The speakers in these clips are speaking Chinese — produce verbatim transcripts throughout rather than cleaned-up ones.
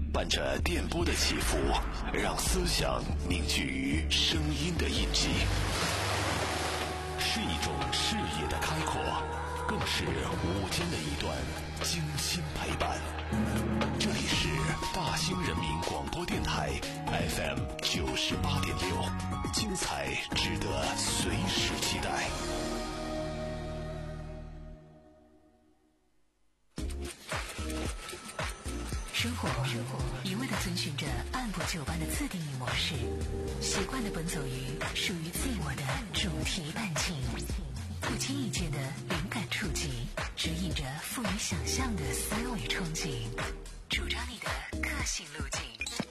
伴着电波的起伏，让思想凝聚于声音的印记，是一种视野的开阔，更是午间的一段精心陪伴。这里是大兴人民广播电台 F M 九十八点六，精彩值得随时期待。 生活一味地遵循着按部就班的自定义模式，习惯地奔走于属于自我的主题半径，不经意间的灵感触及，指引着富于想象的思维憧憬，主张你的个性路径。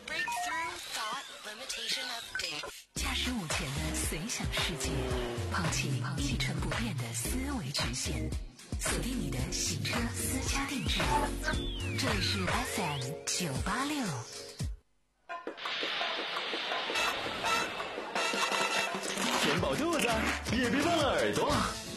驾驶午前的随想世界，抛弃一成不变的思维局限，锁定你的行车私家定制。这里是 F M 九八六。 填饱肚子，也别忘了耳朵。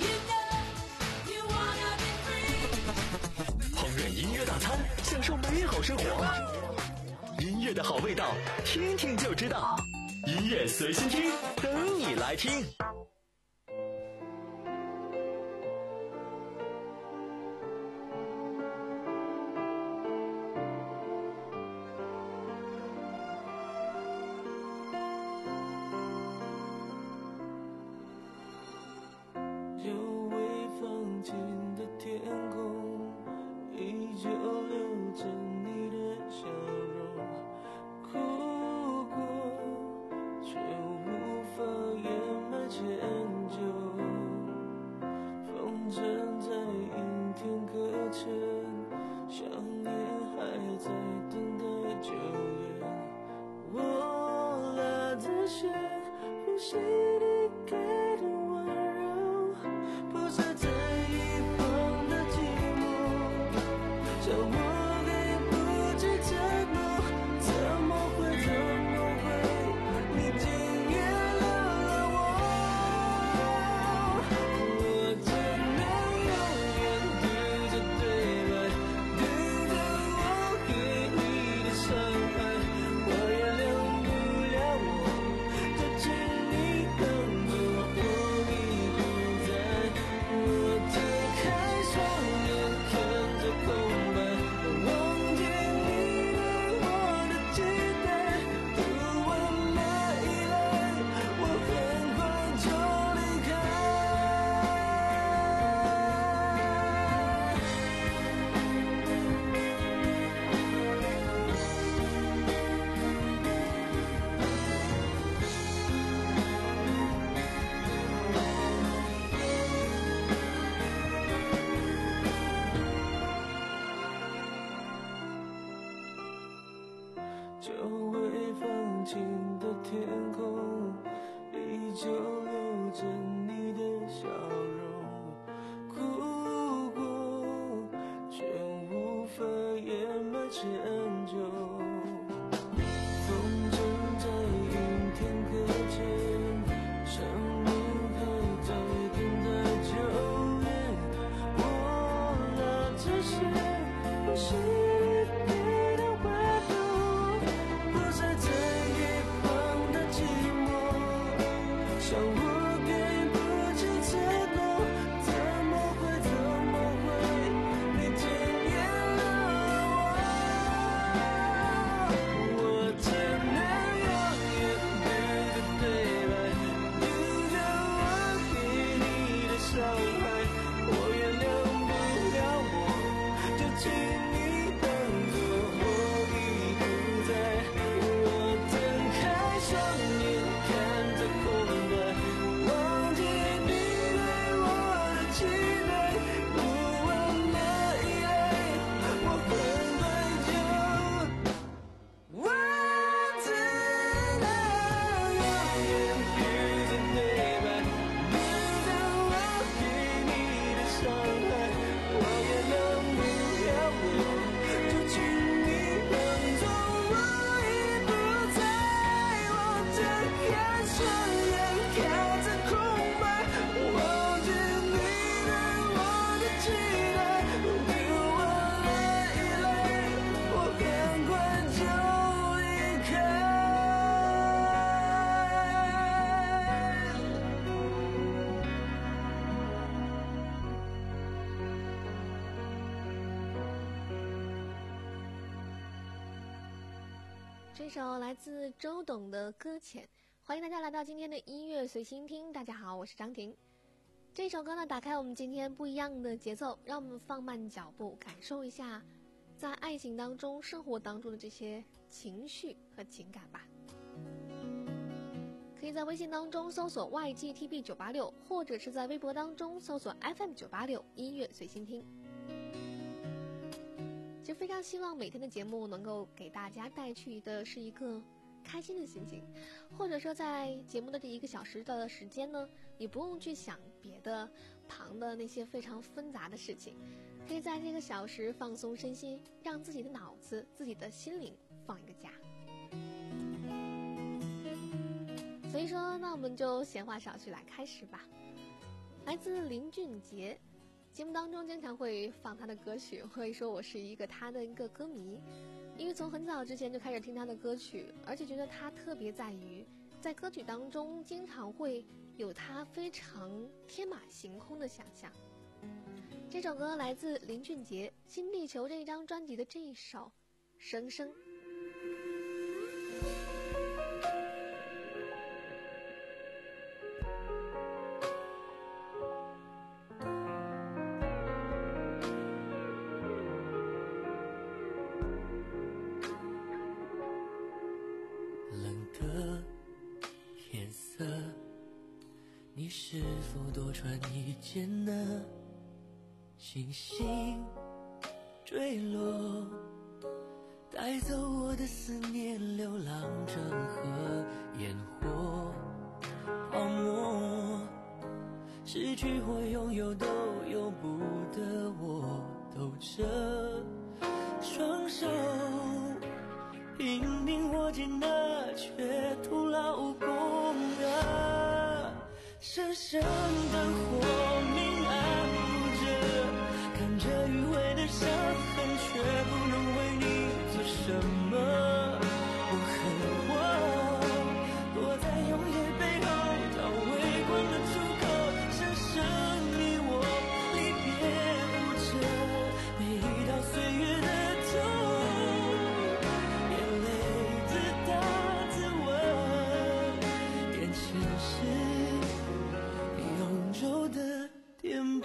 烹饪音乐大餐，享受美好生活。音乐的好味道，听听就知道。音乐随心听，等你来听。 我这首来自周董的《搁浅》，欢迎大家来到今天的音乐随心听。大家好，我是张婷。这首歌呢，打开我们今天不一样的节奏，让我们放慢脚步，感受一下在爱情当中、生活当中的这些情绪和情感吧。可以在微信当中搜索 Y G T B 九八六，或者是在微博当中搜索 F M 九八六音乐随心听。其实非常希望每天的节目能够给大家带去的是一个开心的心情，或者说在节目的这一个小时的时间呢，你不用去想别的旁的那些非常纷杂的事情，可以在这个小时放松身心，让自己的脑子、自己的心灵放一个假。所以说，那我们就闲话少叙，来开始吧。来自林俊杰，节目当中经常会放他的歌曲，会说我是一个他的一个歌迷，因为从很早之前就开始听他的歌曲，而且觉得他特别在于在歌曲当中经常会有他非常天马行空的想象。这首歌来自林俊杰《新地球》这一张专辑的这一首《生生》。 你是否多穿一件呢？星星坠落，带走我的思念，流浪成河，烟火泡沫，失去或拥有都由不得我，抖着双手拼命握紧了，却徒劳无功啊！深深的火明暗不着，看着迂回的伤痕，却不能为你做什么。我恨我躲在永夜背后，找微光的出口，深深你我离别无着，每一道岁月的痛，眼泪自打自问，眼前是永久的颠簸，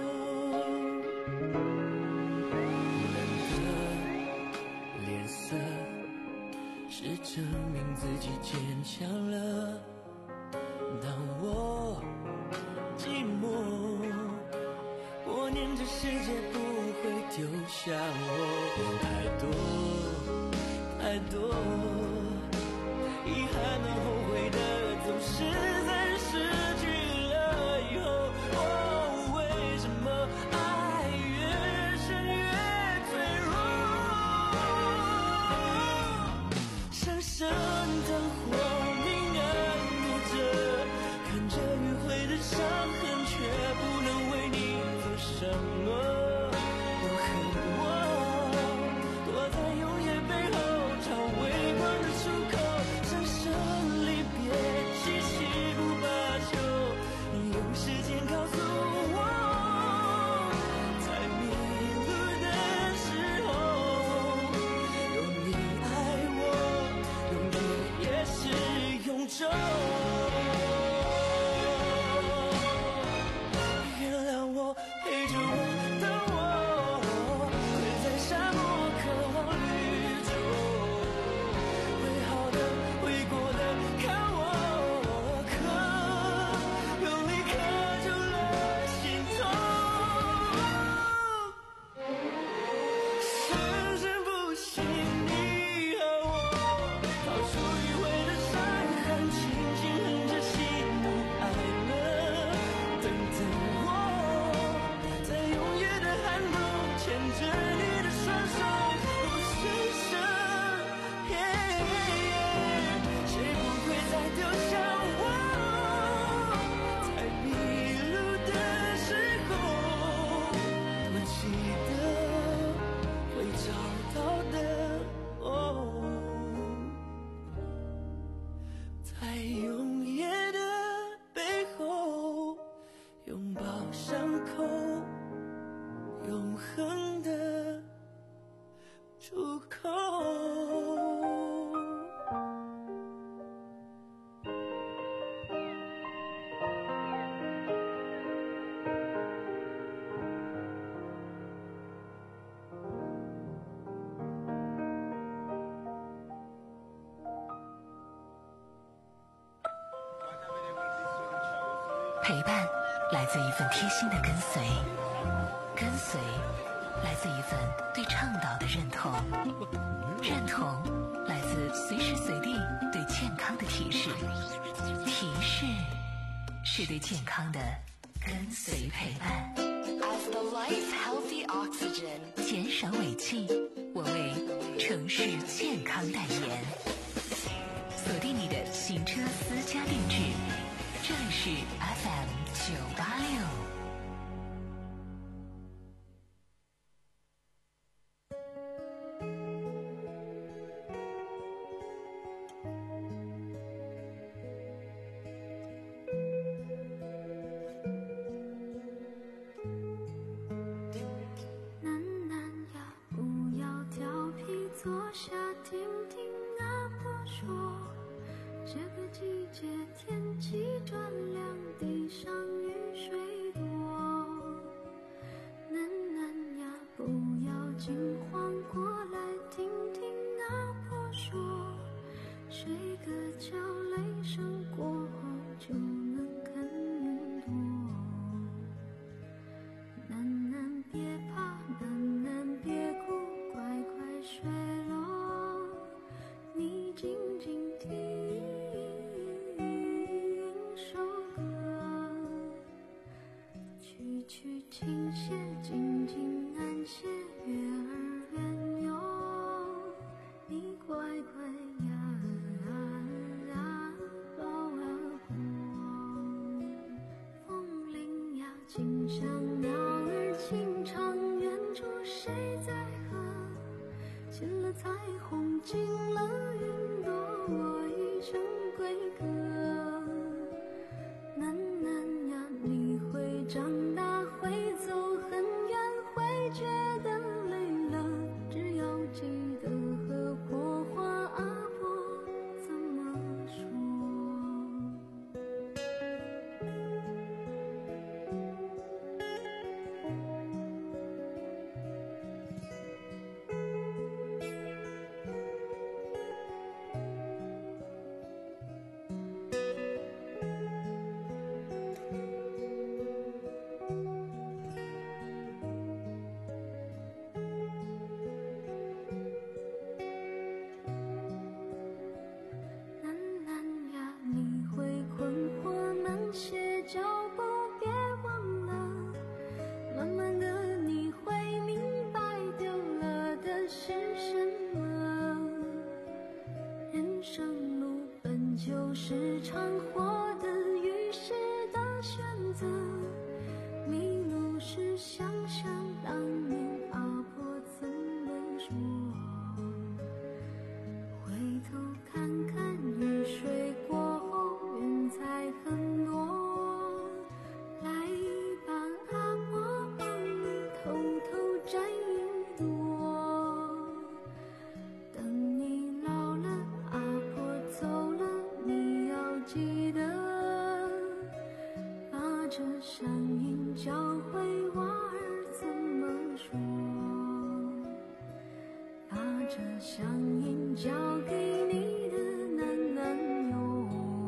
冷的脸色是证明自己坚强了。当我寂寞，我念这世界不会丢下我，太多太多遗憾和后悔的，总是在失去以后，哦，为什么爱越深越脆弱？深深的火明暗不着，看着迂回的伤痕，却不能为你做什么。我恨我躲在永夜背后，找微光的出口，深深离别，细细不罢休。你用时间告诉我，在迷路的时候，有你爱我，永远也是永久。原谅我，陪着我的我，跪在沙漠渴望绿洲，会好的会过的，看我可用力刻住了心痛，深深不信你和我，逃出迂回的伤痕，轻轻哼着喜怒哀乐，等等我，在永夜的寒冬，牵着你的双手，不是神，谁不会再丢下我，在迷路的时候，我记得会找到的，哦，在永夜的背后，拥抱伤口，永恒的出口。 陪伴来自一份贴心的跟随，跟随来自一份对倡导的认同，认同来自随时随地对健康的提示，提示是对健康的跟随陪伴。 As the life healthy oxygen， 减少尾气，我为城市健康代言。锁定你的行车私家定制，这里是 F M 九八六。 今宵鸟儿轻唱，远处谁在和？进了彩虹，进了云朵，我一生归歌。喃喃呀，你会长大，会走很远，会觉得累了，只要记得和火花阿婆怎么说。就是常活的于是的选择，迷路时想想当年阿婆怎么说，回头看看雨水过后云彩很多，来吧阿婆帮你偷偷摘一朵，等你老了阿婆走了，记得把这声音教会娃儿怎么说，把这声音交给你的男男友。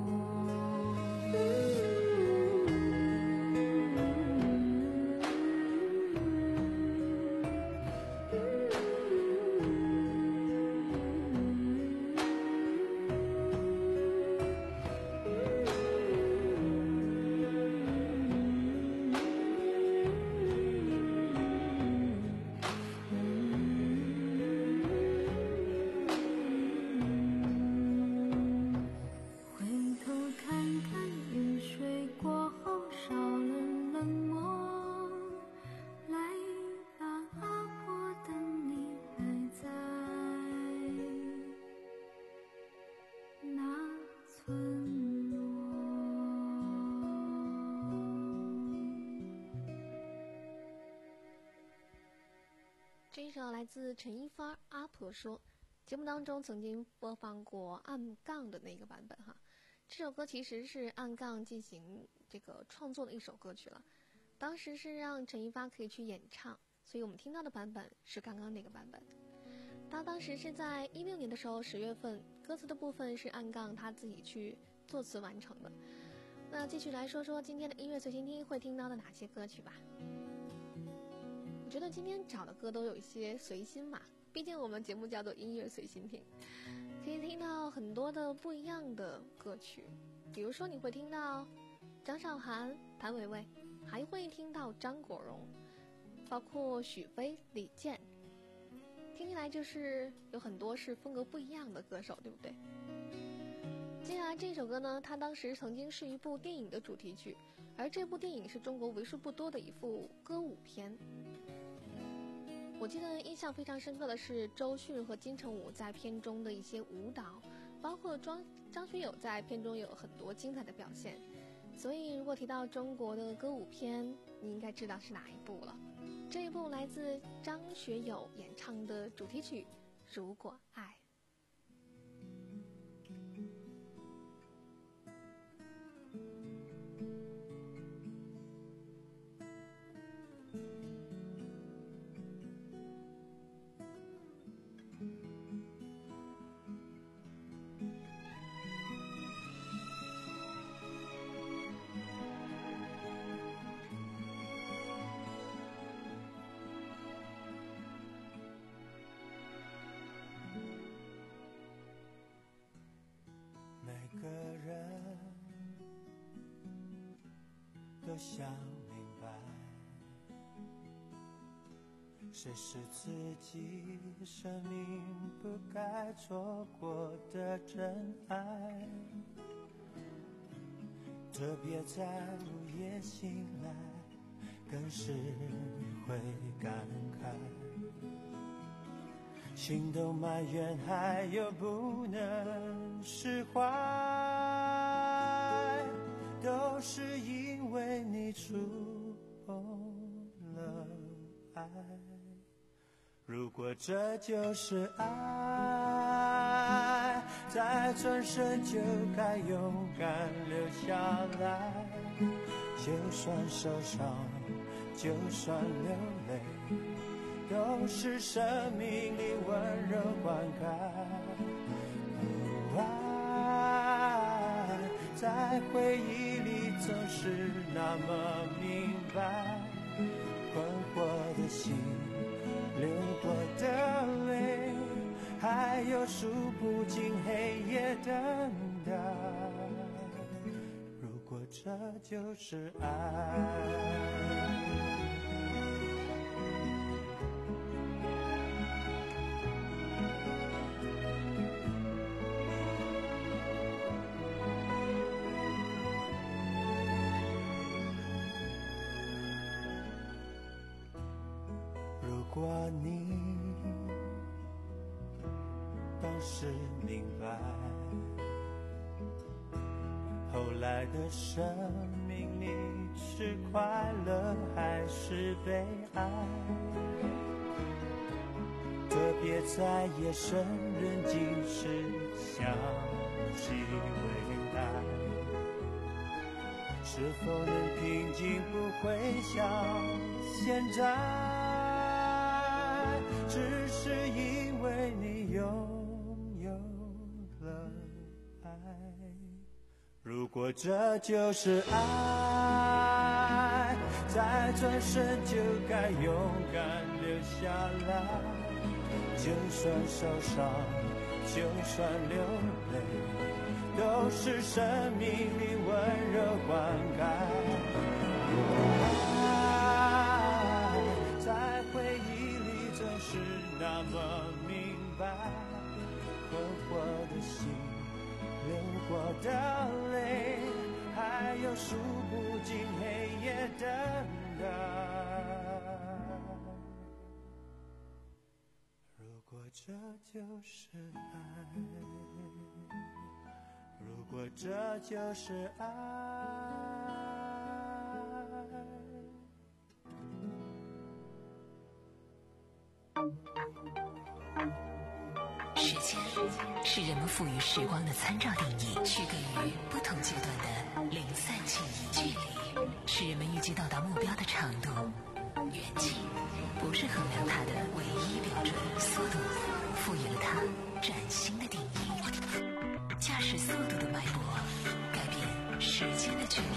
这一首来自陈一发阿婆说，节目当中曾经播放过暗杠的那个版本哈。这首歌其实是暗杠进行这个创作的一首歌曲了，当时是让陈一发可以去演唱，所以我们听到的版本是刚刚那个版本。他当时是在一六年的时候十月份，歌词的部分是暗杠他自己去作词完成的。 那继续来说说今天的音乐随心听会听到的哪些歌曲吧。我觉得今天找的歌都有一些随心嘛，毕竟我们节目叫做音乐随心听，可以听到很多的不一样的歌曲。比如说你会听到张韶涵、谭维维，还会听到张国荣，包括许飞、李健，听起来就是有很多是风格不一样的歌手，对不对？接下来这首歌呢，它当时曾经是一部电影的主题曲，而这部电影是中国为数不多的一部歌舞片。我记得印象非常深刻的是周迅和金城武在片中的一些舞蹈，包括张张学友在片中有很多精彩的表现。所以如果提到中国的歌舞片，你应该知道是哪一部了。这一部来自张学友演唱的主题曲《如果爱》。 每个人都想明白，谁是自己生命不该错过的真爱，特别在午夜醒来，更是会感慨，心都埋怨，还有不能释怀，都是因为你触碰了爱。如果这就是爱，再转身就该勇敢留下来，就算受伤，就算流泪，都是生命里温柔灌溉。哦，爱在回忆里总是那么明白，困惑的心，流过的泪，还有数不尽黑夜等待。如果这就是爱，如果你当时明白，后来的生命里是快乐还是悲哀，特别在夜深人静时想起未来，是否能平静不会像现在，只是因为你拥有了爱。如果这就是爱，再转身就该勇敢留下来，就算受伤，就算流泪，都是生命里温柔灌溉。爱在回忆里总是那么明白，困惑的心，流过的泪，还有数不尽黑夜等待。如果这就是爱，如果这就是爱。 时间是人们赋予时光的参照定义，区隔于不同阶段的零散记忆。距离是人们预计到达目标的长度，远近不是衡量它的唯一标准，速度赋予了它崭新的定义。驾驶速度的脉搏，改变时间的距离。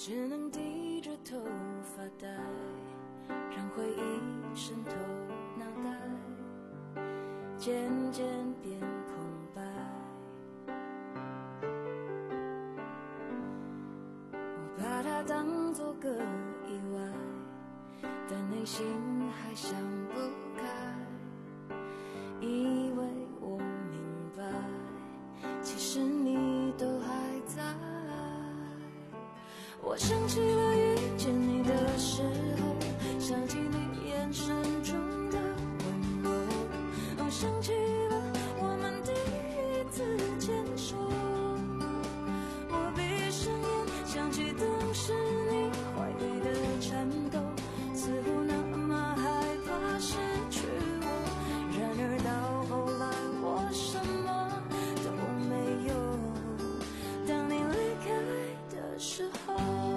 只能低着头发呆，让回忆渗透脑袋，渐渐变空白。我把它当作个意外，但内心还想不开，以为我明白，其实你都还在。我想起了遇见你的时候，想起你眼神中的温柔，哦，想起了我们第一次牵手。我闭上眼，想起当时你怀里的颤抖，似乎那么害怕失去我。然而到后来，我什么都没有。当你离开的时候，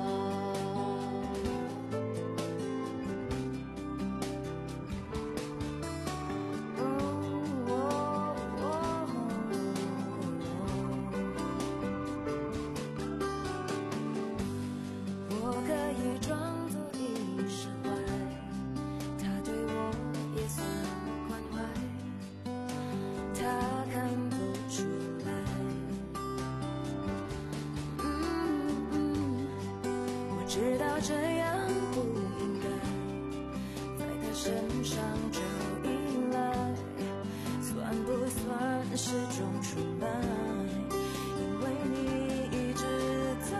知道这样不应该在他身上找依赖，算不算是种出卖？因为你一直在。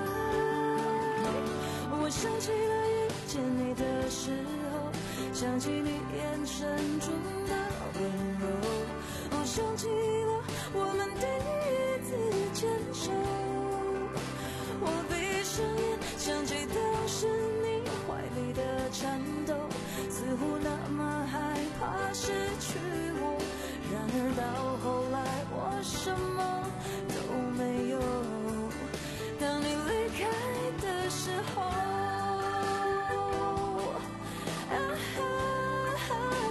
我想起了遇见你的时候，想起你眼神中的温柔，哦，想起了我们第一次牵手。我闭上眼，想起当时你怀里的颤抖，似乎那么害怕失去我。然而到后来，我什么都没有。当你离开的时候，啊啊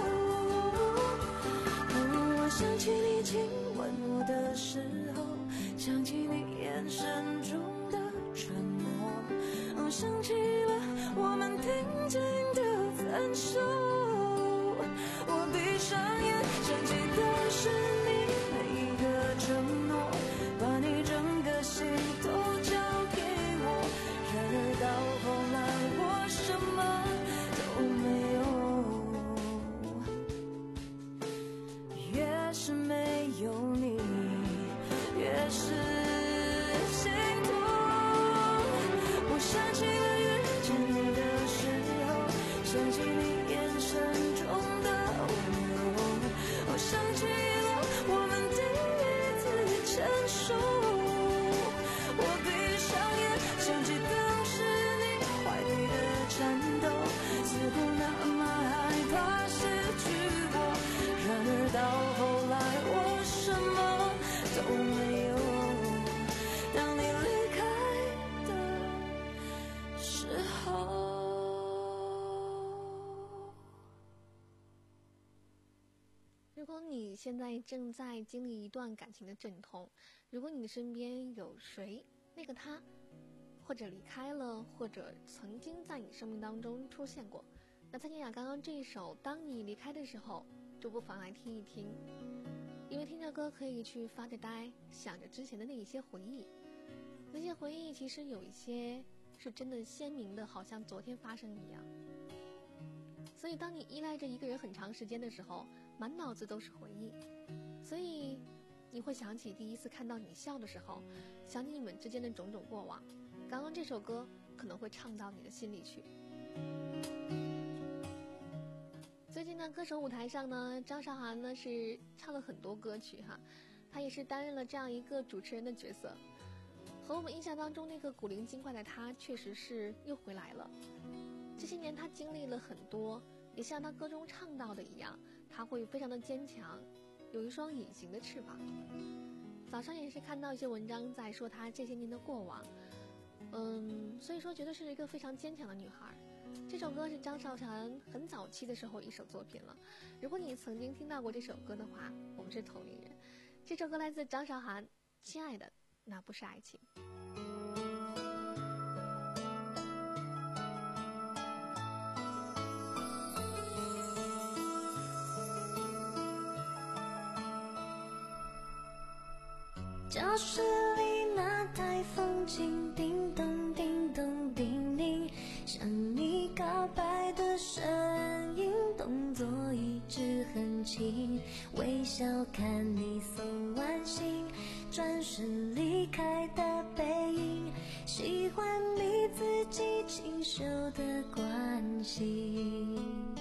嗯，我想起你亲吻我的时候，想起你眼神中的沉默，哦，想起了我们平静的分手。我闭上眼，想起当时你每一个承诺，把你整个心都交给我。然而到后来，我什么都没有。越是没有你，越是心痛。我想起了遇见你的时候，想起你眼神中的温柔，我想起了我们第一次牵手。我闭上眼，想起当时你怀里的颤抖，似乎那么害怕失去我。然而到后来，我什么都没有。当你离开的时候， 如果你现在正在经历一段感情的阵痛，如果你身边有谁，那个他，或者离开了，或者曾经在你生命当中出现过，那蔡健雅刚刚这一首《当你离开的时候》，就不妨来听一听，因为听着歌可以去发着呆，想着之前的那一些回忆。那些回忆其实有一些是真的鲜明的，好像昨天发生一样。所以当你依赖着一个人很长时间的时候，满脑子都是回忆，所以你会想起第一次看到你笑的时候，想起你们之间的种种过往。刚刚这首歌可能会唱到你的心里去。最近呢，歌手舞台上呢，张韶涵呢是唱了很多歌曲哈，她也是担任了这样一个主持人的角色。和我们印象当中那个古灵精怪的她，确实是又回来了。这些年她经历了很多，也像她歌中唱到的一样，她会非常的坚强，有一双隐形的翅膀。早上也是看到一些文章在说她这些年的过往，嗯，所以说觉得是一个非常坚强的女孩。这首歌是张韶涵很早期的时候一首作品了，如果你曾经听到过这首歌的话，我们是同龄人。这首歌来自张韶涵，亲爱的，那不是爱情。 教室里那台风琴叮咚叮咚叮咛，向你告白的声音，动作一直很轻，微笑看你送完信，转身离开的背影，喜欢你自己清秀的关心。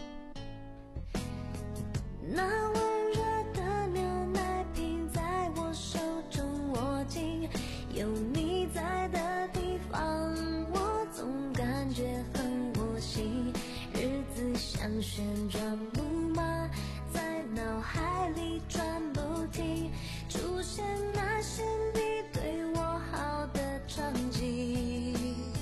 那温热的牛奶瓶在我手中握紧，有你在的地方我总感觉很窝心，日子像旋转木马在脑海里转不停，出现那些你对我好的场景。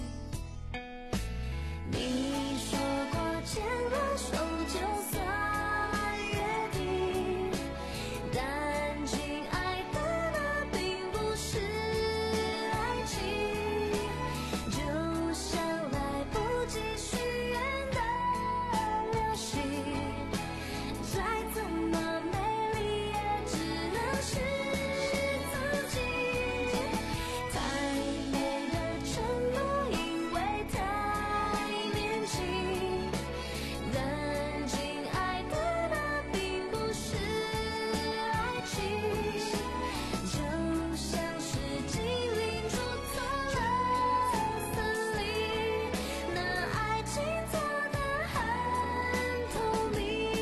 你说过牵了手就算约定，但亲爱的那并不是爱情，就像来不及许愿的流星，再怎么美丽也只能是自己。太美的承诺因为太年轻，但亲爱的那并不是爱情，就像是精灵住错了森林，那爱情做得很透明。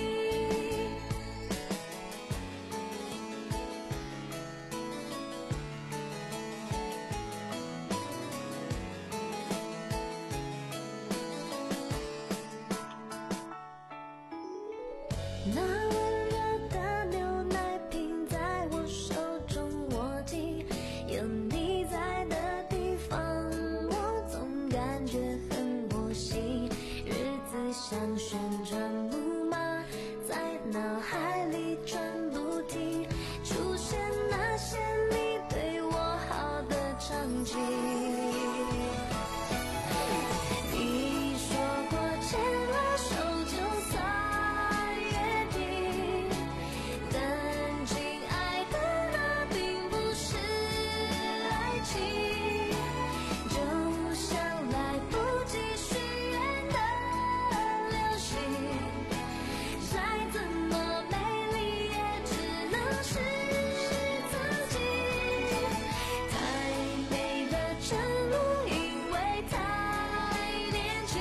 那温热的牛奶瓶在我手中握紧，有你在的地方我总感觉很窝心，日子像旋转木马在脑海里转不停，出现那些你对我好的场景。你说过牵了手就算约定，但亲爱的那并不是爱情，就像来不及许愿的流星，再怎么美丽也只能是自己。太美的承诺因为太年轻，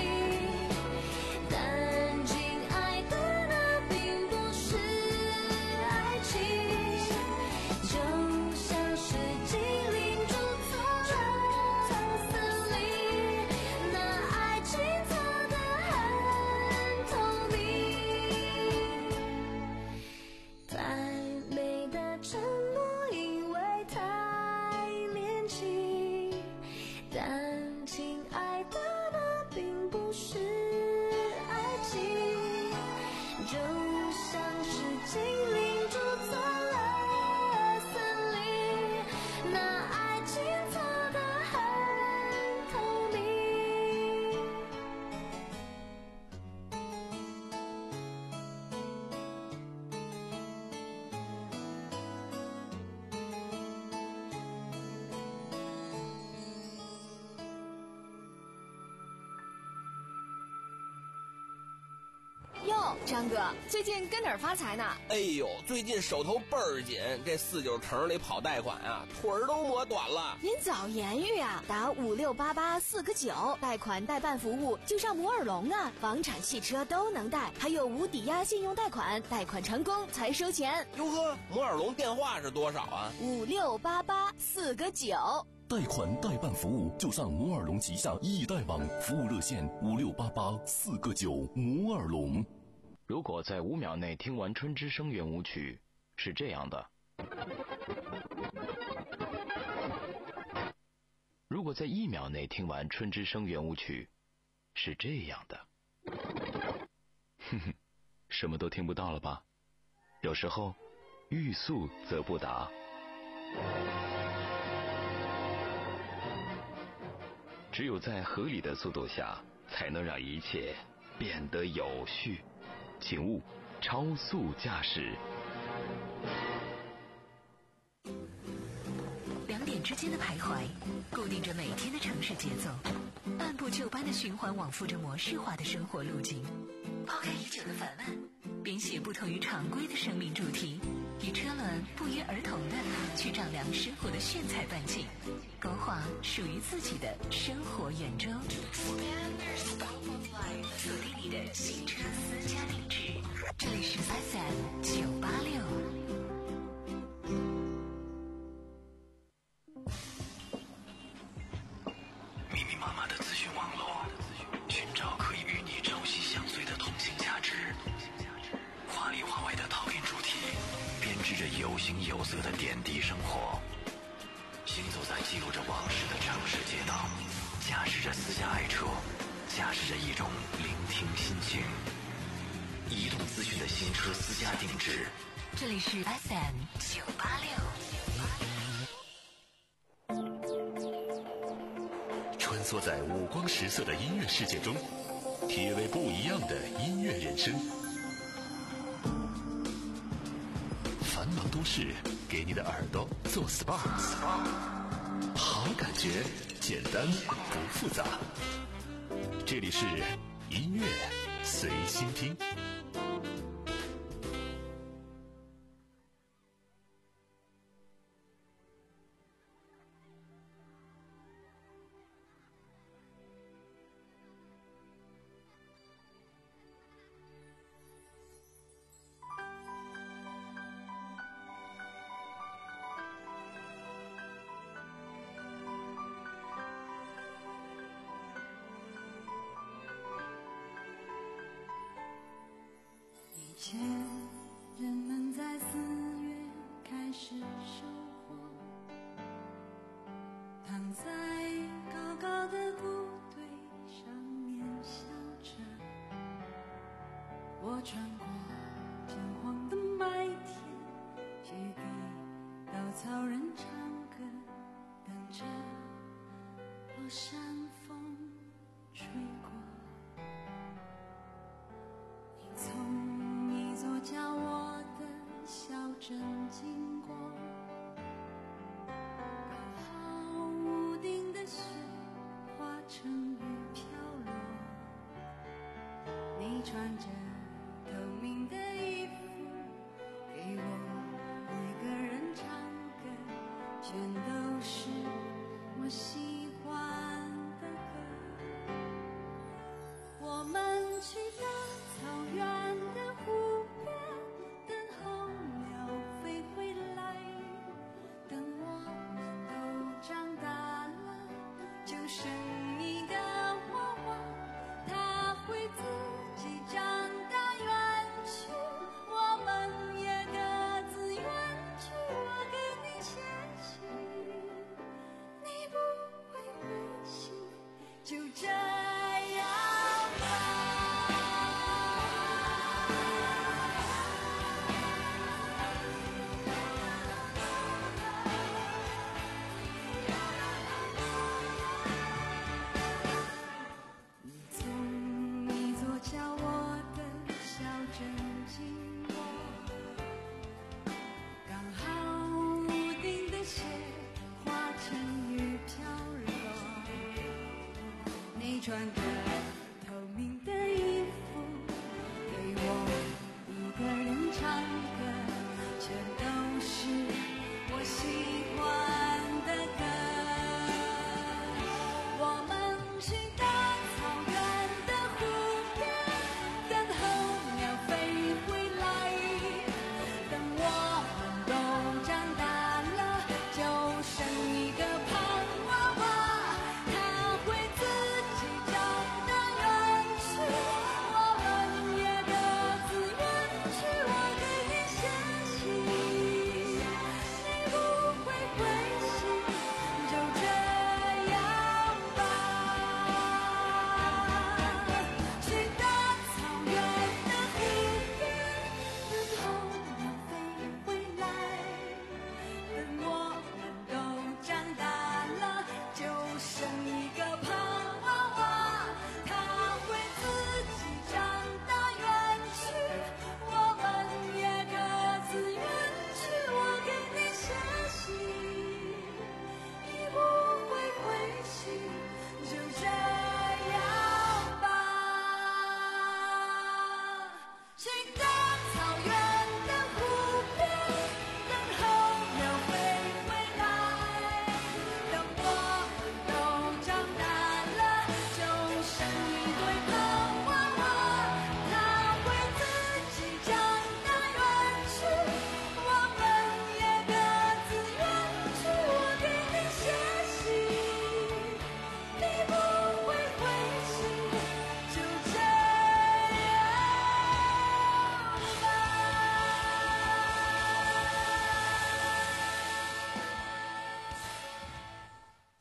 但亲爱的那并不是爱情，就像是精灵住错了森林，那爱情做得很透明。太美的承诺因为太年轻，但亲爱的那并不是爱情，就像是精灵住错了森林，那爱情做得很透明。 哟，张哥，最近跟哪儿发财呢？ 哎呦，最近手头倍儿紧，这四九城里跑贷款啊，腿儿都磨短了。 您早言语啊，打五六八八四个九，贷款代办服务就上摩尔龙啊，房产、汽车都能贷，还有无抵押信用贷款，贷款成功才收钱。 哟呵，摩尔龙电话是多少啊？ 五六八八四个九。 贷款代办服务就上摩尔龙旗下易贷网，服务热线五六八八四个九。摩尔龙。 如果在五秒内听完春之声圆舞曲，是这样的；如果在一秒内听完春之声圆舞曲，是这样的。哼哼，什么都听不到了吧？有时候，欲速则不达。只有在合理的速度下，才能让一切变得有序。请勿超速驾驶。 之间的徘徊，固定着每天的城市节奏，按部就班的循环往复着模式化的生活路径。抛开已久的烦闷，编写不同于常规的生命主题，与车轮不约而同的去丈量生活的炫彩半径，勾画属于自己的生活圆周。锁定你的新车私家定制，这里是 F M 九八六。 密密麻麻的资讯网络，寻找可以与你朝夕相随的同性价值。华里华外的套件主题，编织着有形有色的点滴生活。行走在记录着往事的城市街道，驾驶着私家爱车，驾驶着一种聆听心情。移动资讯的新车私家定制， 这里是 F M 九八六。 穿梭在五光十色的音乐世界中，体味不一样的音乐人生。繁忙都市给你的耳朵做 S P A， 好感觉简单不复杂。这里是音乐随心听。 以前人们在四月开始收获，躺在高高的谷堆上面笑着。我穿过金黄的麦田，去给稻草人唱歌，等着落山风吹过。你从一座叫我的小镇经过，刚好屋顶的雪化成雨飘落。你穿着透明的衣服，给我一个人唱歌，全都是我喜欢的歌。我们去大草原的湖边，等候鸟飞回来。等我们都长大了，就生一个娃娃，他会自己长大远去，我们也各自远去。我给你写信，你不会回信，就这样吧。你从一座叫我的小镇经过，刚好屋顶的雪化成雨飘落。你穿着透明的衣服，给我一个人唱歌，全都是我喜欢的歌。我们去大草原的湖边，等候鸟飞回来。等我们都长大了，就生一个胖娃娃，他会自己长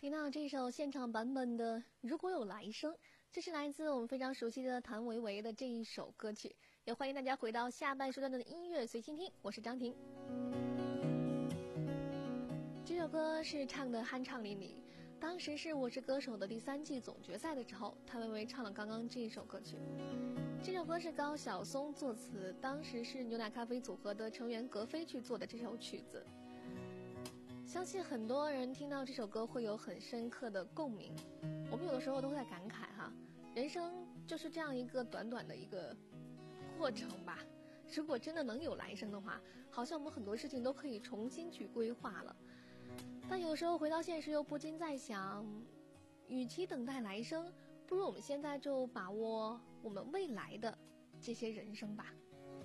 听到这首现场版本的《如果有来生》，这是来自我们非常熟悉的谭维维的这一首歌曲。也欢迎大家回到下半时段的音乐随心听，我是张婷。这首歌是唱的酣畅淋漓，当时是《我是歌手》的第三季总决赛的时候，谭维维唱了刚刚这一首歌曲。这首歌是高晓松作词，当时是牛奶咖啡组合的成员格飞去做的这首曲子。相信很多人听到这首歌会有很深刻的共鸣。我们有的时候都在感慨哈，人生就是这样一个短短的一个过程吧。如果真的能有来生的话，好像我们很多事情都可以重新去规划了。但有时候回到现实，又不禁在想，与其等待来生，不如我们现在就把握我们未来的这些人生吧。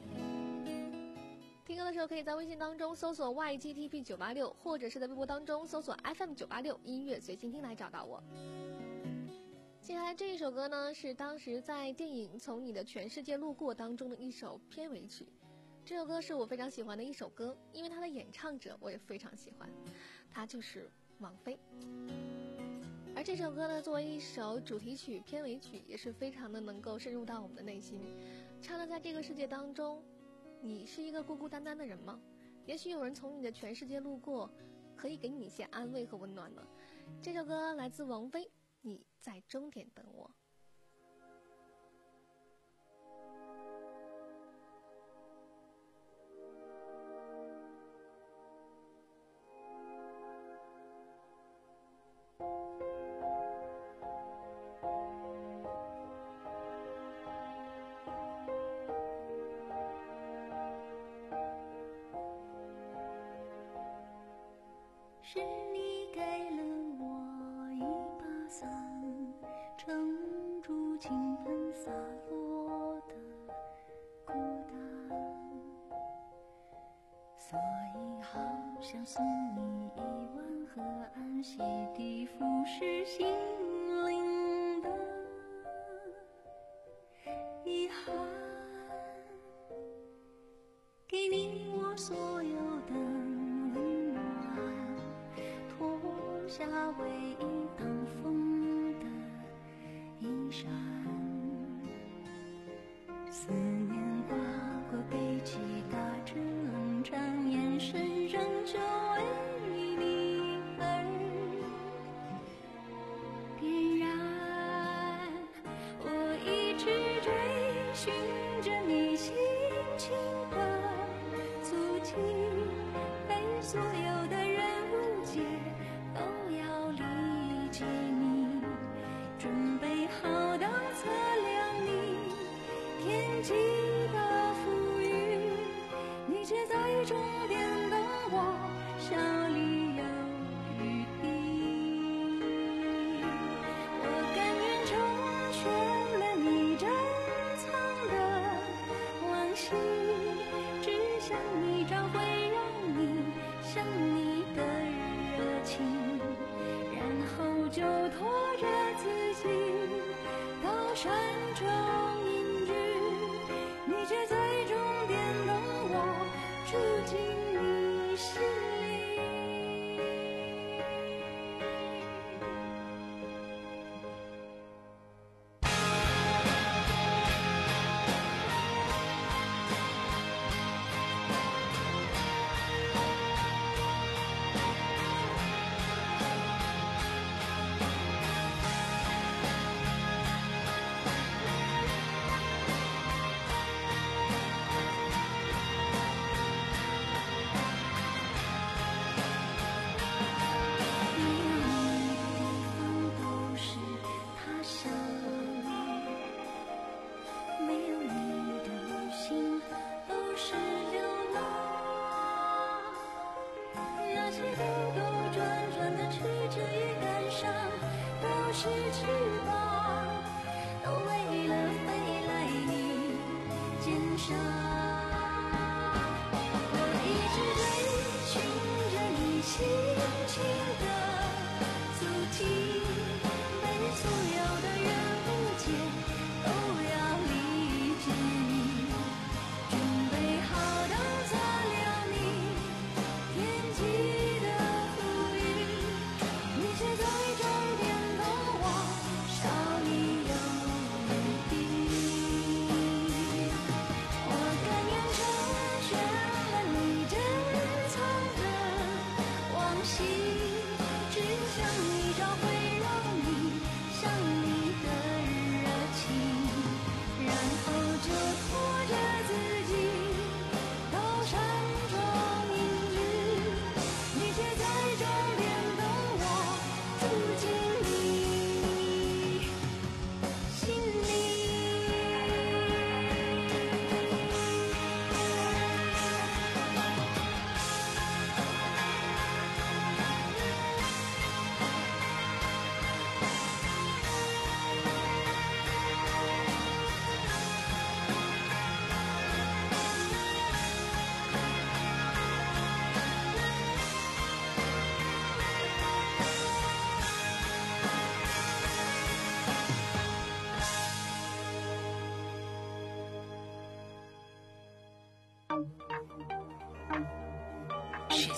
听歌的时候可以在微信当中搜索 Y G T P 九八六， 或者是在微博当中搜索 F M 九八六 音乐随心听来找到我。接下来这一首歌呢，是当时在电影《从你的全世界路过》当中的一首片尾曲。这首歌是我非常喜欢的一首歌，因为它的演唱者我也非常喜欢，它就是王菲。而这首歌呢，作为一首主题曲、片尾曲，也是非常的能够深入到我们的内心。唱的在这个世界当中，你是一个孤孤单单的人吗？也许有人从你的全世界路过，可以给你一些安慰和温暖呢。这首歌来自王菲，你在终点等我。 是你给了我一把伞，撑住倾盆洒落的孤单，所以好想送你一碗河岸，洗涤腐蚀心灵的遗憾，给你我所有的温暖，脱下唯一挡风的衣衫，思念划过背脊，打着冷战，眼神仍旧为你而点燃。我一直追寻着你轻轻的足迹，被所有的人误解，都要理解你，准备好当测量你天际的浮云，你却在终点等我，笑里有余地。我甘愿成全了你珍藏的往昔，只想你找回让你想你的热情，然后就拖着自己到山中隐居，你却在终点等我，住进你心里。是翅膀，都为了飞来你肩上。我一直追寻着你轻轻的足迹，被所有的人误解，都要理解你，准备好当测量你天际的浮云，你却在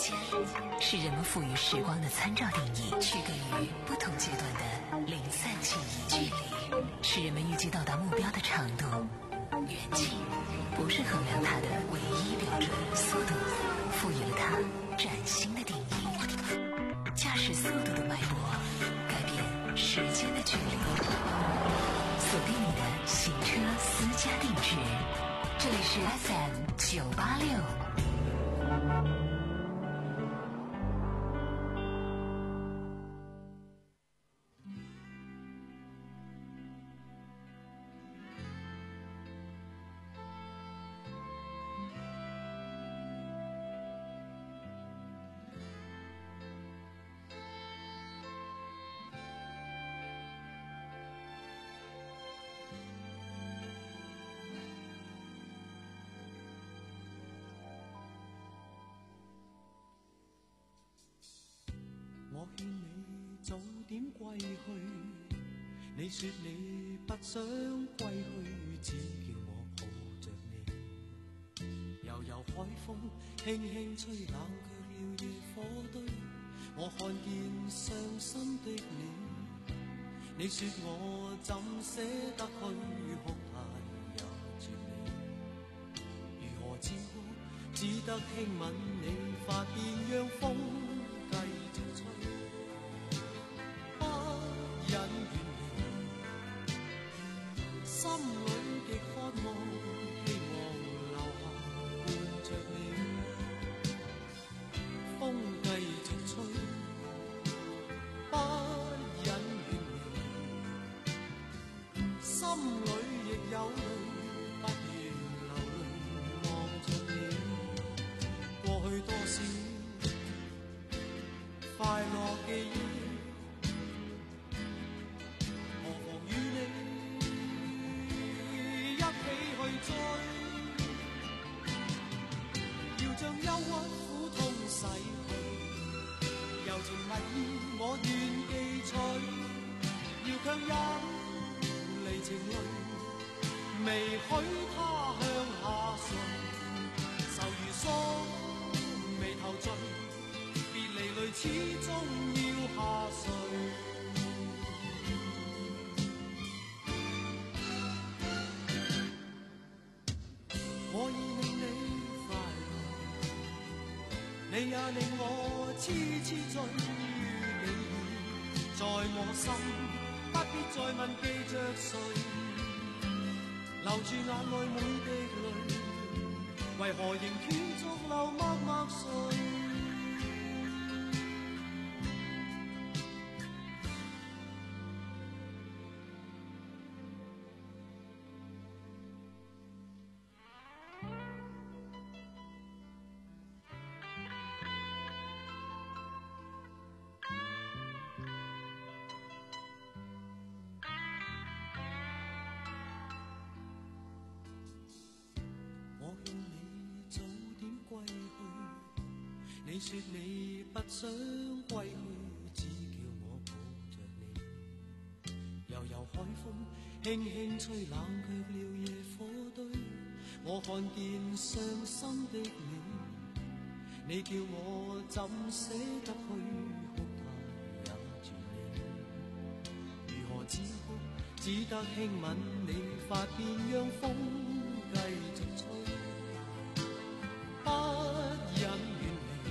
间是人们赋予时光的参照定义，区隔于不同阶段的零散记忆。距离是人们预计到达目标的长度，远近不是衡量它的唯一标准。速度赋予了它崭新的定义，驾驶速度的脉搏改变时间的距离。锁定你的行车私家定制，这里是 F M 九八六。 我劝你早點歸去，你說你不想歸去，只叫我抱着你。悠悠海風輕輕吹，冷卻了野火堆。我看見傷心的你，你說我怎捨得去，哭態也絕美。如何照顧，只得輕吻你髮邊，讓風繼續吹。不忍遠離，心裏極渴望，希望留下伴着你。風繼續吹，不忍遠離，心裏亦有淚，不願流淚望着你。過去多少快樂記憶，將憂鬱苦痛洗去，柔情蜜意我願記取，要強忍離情淚，未許他向下垂，愁如鎖眉頭聚，別離淚始終要下垂。我已令你快樂，你也令我痴痴醉，你已在我心，不必再問記着誰，留住眼內每滴淚，為何仍斷續流默默睡。你說你不想歸去，只叫我抱着你。悠悠海風輕輕吹，冷卻了野火堆。我看見傷心的你，你叫我怎捨得去，哭態也絕美。如何止哭，只得輕吻你髮邊，讓風繼續吹。不忍遠離，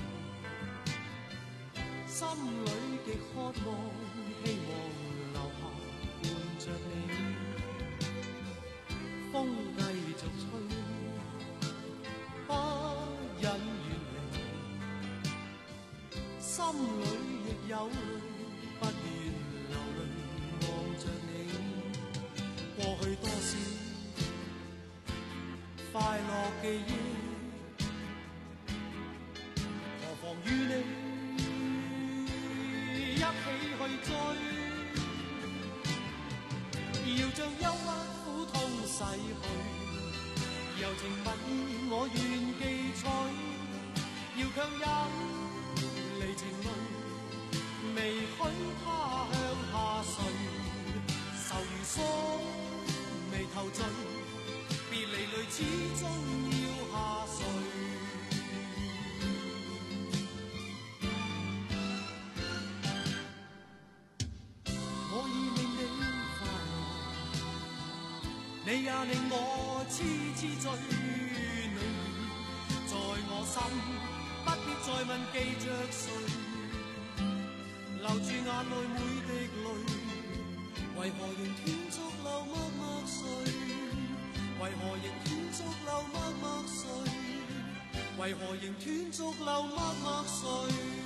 心裏極渴望，希望留下伴着你。風繼續吹，不忍遠離，心裏亦有淚，不願流淚望着你。過去多少快樂記憶，何妨與你一起去追，要將憂鬱苦痛洗去，柔情蜜意我願記取，要強忍離情淚，未許他向下垂，愁如鎖眉頭聚，別離淚始終要下垂。 你也令我痴痴醉，女兒在我心，不必再問記着誰，留住眼內每滴淚，為何仍斷續流默默睡？為何仍斷續流默默睡？為何仍斷續流默默睡？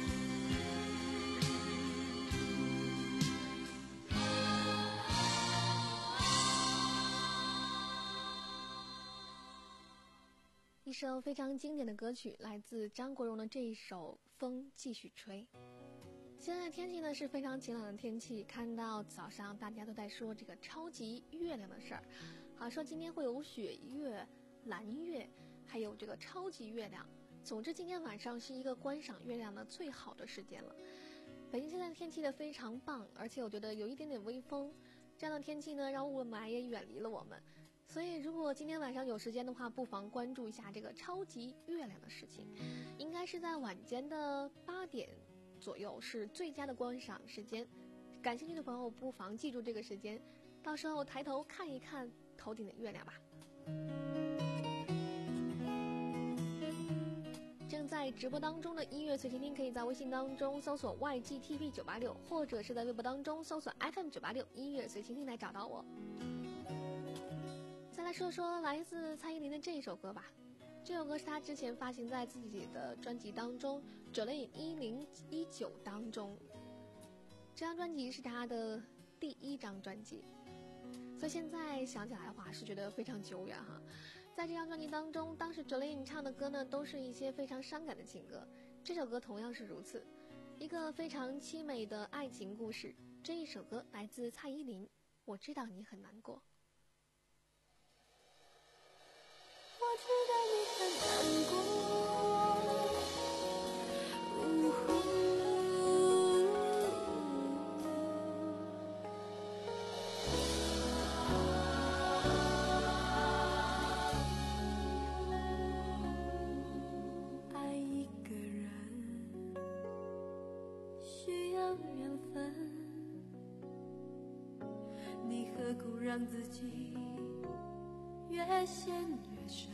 一首非常经典的歌曲，来自张国荣的这一首《风继续吹》。现在天气呢是非常晴朗的天气，看到早上大家都在说这个超级月亮的事儿，好说今天会有雪月、蓝月，还有这个超级月亮。总之今天晚上是一个观赏月亮的最好的时间了。北京现在天气的非常棒，而且我觉得有一点点微风，这样的天气呢让雾霾也远离了我们。所以如果今天晚上有时间的话，不妨关注一下这个超级月亮的事情，应该是在晚间的八点左右是最佳的观赏时间，感兴趣的朋友不妨记住这个时间，到时候抬头看一看头顶的月亮吧。正在直播当中的音乐随心听，可以在微信当中搜索 Y G T V 九八六，或者是在微博当中搜索 F M 九八六 音乐随心听来找到我。再来说说来自蔡依林的这一首歌吧，这首歌是她之前发行在自己的专辑当中 Jolin 一零一九当中，这张专辑是她的第一张专辑，所以现在想起来的话是觉得非常久远哈。在这张专辑当中，当时 Jolin 唱的歌呢都是一些非常伤感的情歌，这首歌同样是如此，一个非常凄美的爱情故事。这一首歌来自蔡依林，我知道你很难过。 我知道你很难过，呜呼，爱一个人需要缘分，你何苦让自己越陷越深？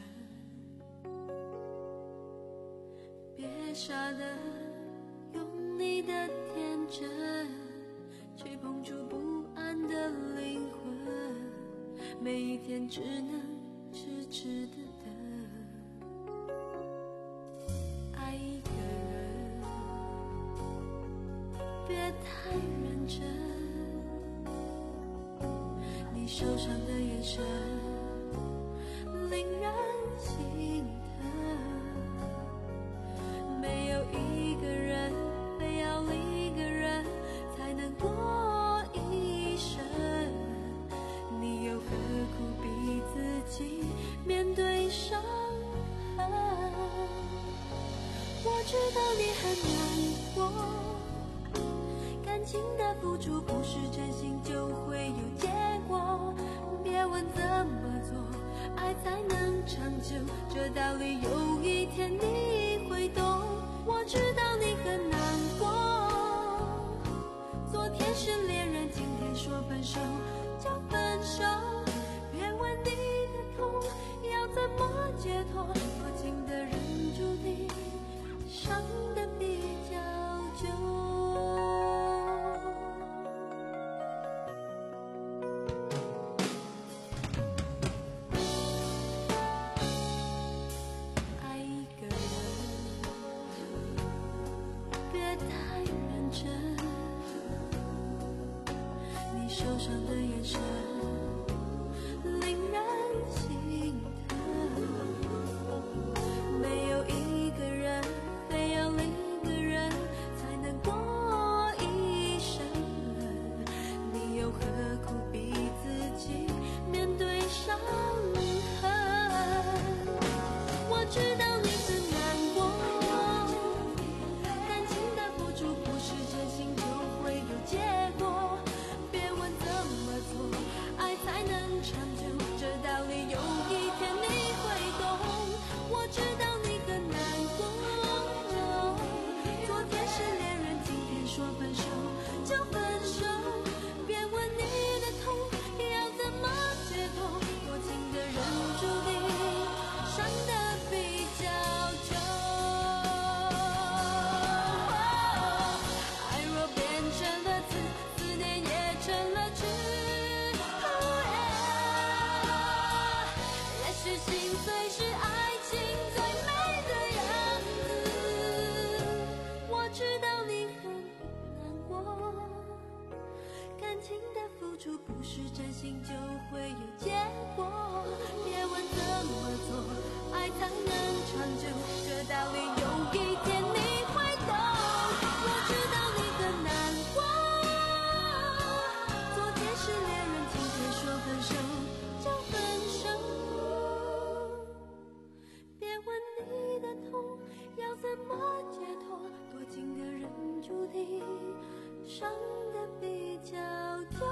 别傻的用你的天真去碰触不安的灵魂，每一天只能痴痴的等。爱一个人别太认真，你受伤的眼神令人心疼，没有一个人非要另一个人才能过一生，你又何苦逼自己面对伤痕？我知道你很难过，感情的付出不是真心就会有结果，别问怎么做爱才能长久，这道理有一天你会懂。我知道你很难过，昨天是恋人，今天说分手就分手，别问你的痛要怎么解脱，多情的人注定伤得比较久。受伤的眼神令人心疼，没有一个人非要另一个人才能过一生，你又何苦逼自己面对伤痕？我知道你很难过，感情的付出不是真心就会有结果，爱才能长久，这道理有一天你会懂。我知道你很难过，昨天是恋人，今天说分手就分手，别问你的痛要怎么解脱，多处不是真心就会有结果，别问怎么做爱才能长久，这道理有一天你会懂。我知道你很难过，昨天是恋人，今天说分手就分手，别问你的痛要怎么解脱，多情的人注定伤得比较久。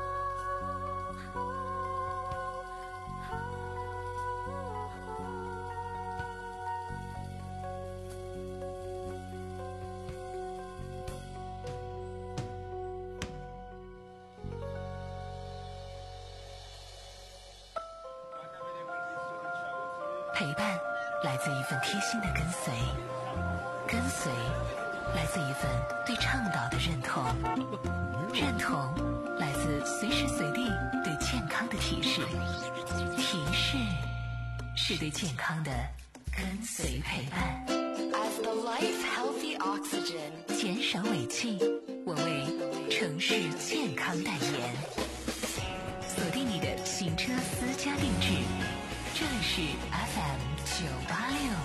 陪伴来自一份贴心的跟随，跟随来自一份对倡导的认同，认同来自随时随地对健康的提示，提示是对健康的跟随陪伴。 As the life healthy oxygen， 减少尾气，我为城市健康代言。锁定你的行车私家定制，这里是 F M 九八六。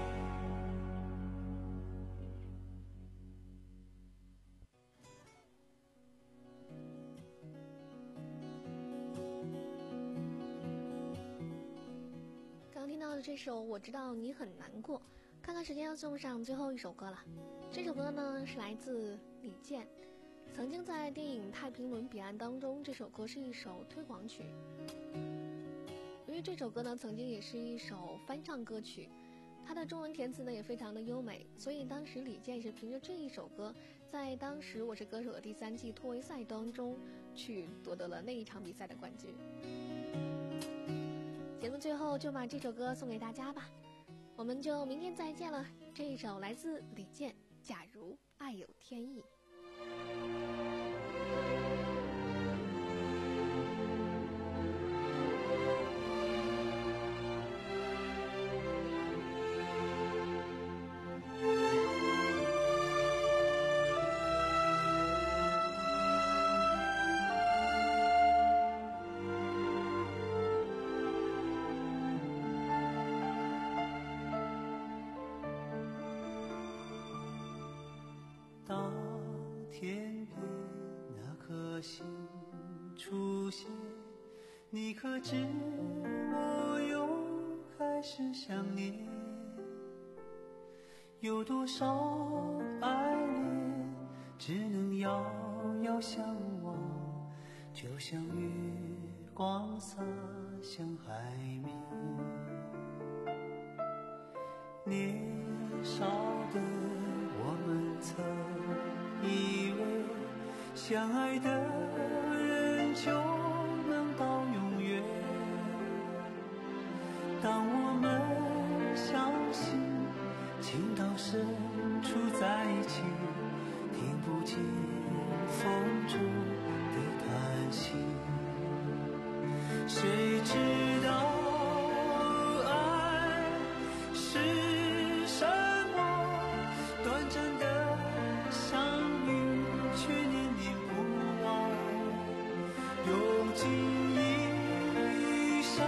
刚听到的这首《我知道你很难过》，看看时间要送上最后一首歌了。这首歌呢是来自李健，曾经在电影《太平轮彼岸》当中，这首歌是一首推广曲。因为这首歌呢曾经也是一首翻唱歌曲，它的中文填词呢也非常的优美，所以当时李健是凭着这一首歌，在当时《我是歌手》的第三季突围赛当中去夺得了那一场比赛的冠军。节目最后就把这首歌送给大家吧，我们就明天再见了。这一首来自李健，《假如爱有天意》。 当天边那颗星出现，你可知我又开始想念？有多少爱恋只能遥遥相望，就像月光洒向海面。年少的我们曾以为相爱的人就能到永远，当我们相信情到深处在一起，听不见风中的叹息，谁知道爱是什么？短暂的相遇却念念不忘，用尽一生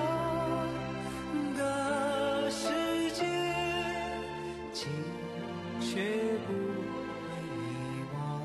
的时间，情却不会遗忘。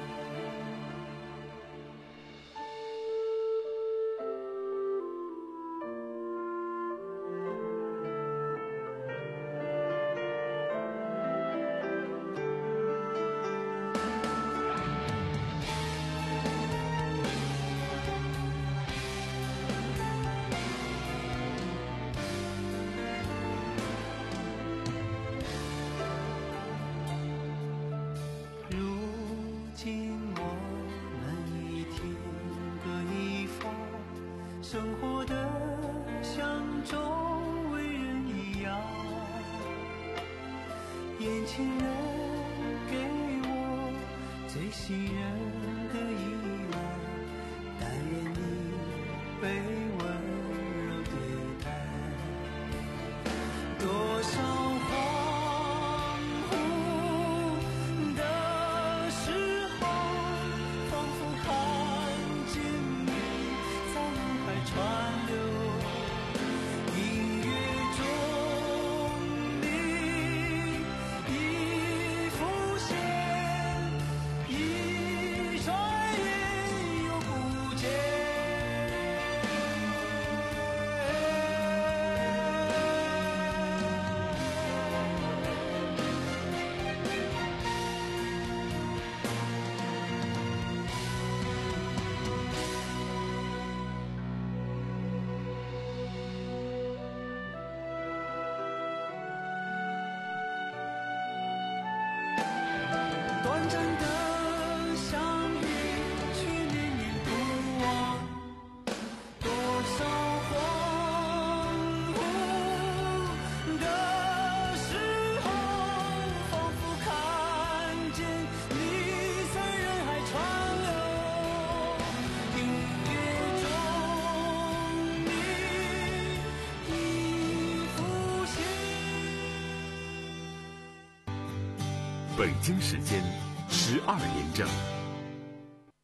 生活的像周围人一样，眼前人给我最信任的依赖，但愿你被温柔对待。多少恍惚的时候，仿佛看见你北京时间十二点整。